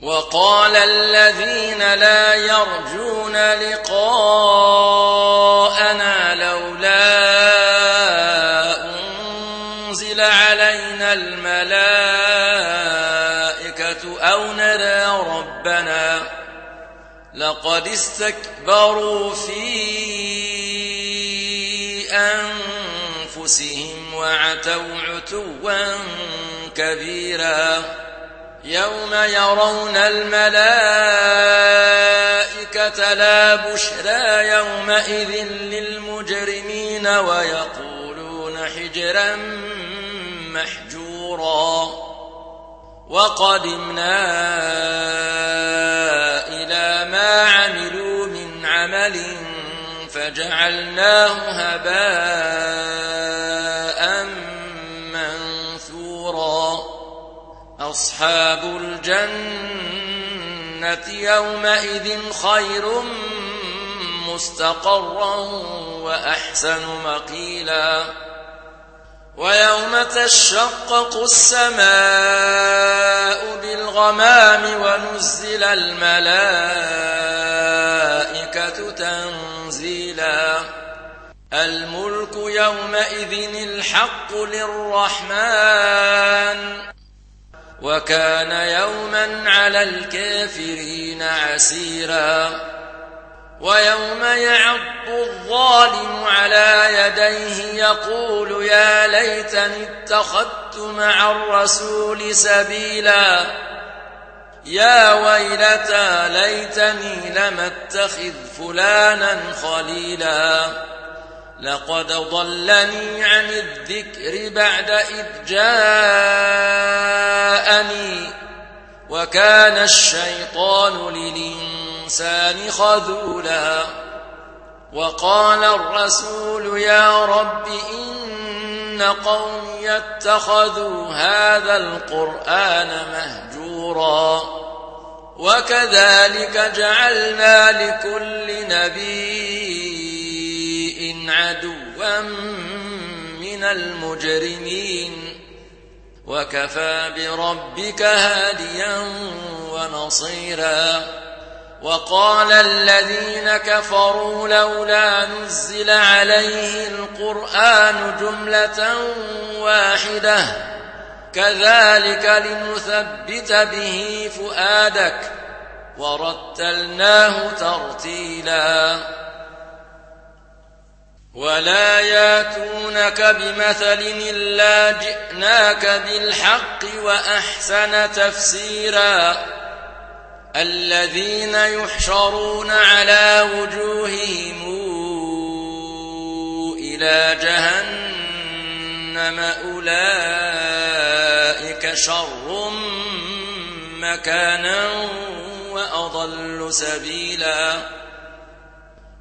وقال الذين لا يرجون لقاءنا لولا أنزل علينا الملائكة أو نرى ربنا لقد استكبروا في أنفسهم وعتوا عتوا كبيرا يوم يرون الملائكة لا بشرى يومئذ للمجرمين ويقولون حجرا محجورا وقدمنا إلى ما عملوا من عمل فجعلناه هباء منثورا أصحاب الجنة يومئذ خير مستقرا وأحسن مقيلا ويوم تشقق السماء بالغمام ونزل الملائكة تنزيلا الملك يومئذ الحق للرحمن وكان يوما على الكافرين عسيرا ويوم يعض الظالم على يديه يقول يا ليتني اتخذت مع الرسول سبيلا يا ويلتى ليتني لم اتخذ فلانا خليلا لقد ضلني عن الذكر بعد إذ جاءني وكان الشيطان للإنسان خذولا وقال الرسول يا رب إن قومي اتخذوا هذا القرآن مهجورا وكذلك جعلنا لكل نبي عدوا من المجرمين وكفى بربك هاديا ونصيرا وقال الذين كفروا لولا نزل عليه القرآن جملة واحدة كذلك لنثبت به فؤادك ورتلناه ترتيلا ولا ياتونك بمثل إلا جئناك بالحق وأحسن تفسيرا الذين يحشرون على وجوههم إلى جهنم أولئك شر مكانا وأضل سبيلا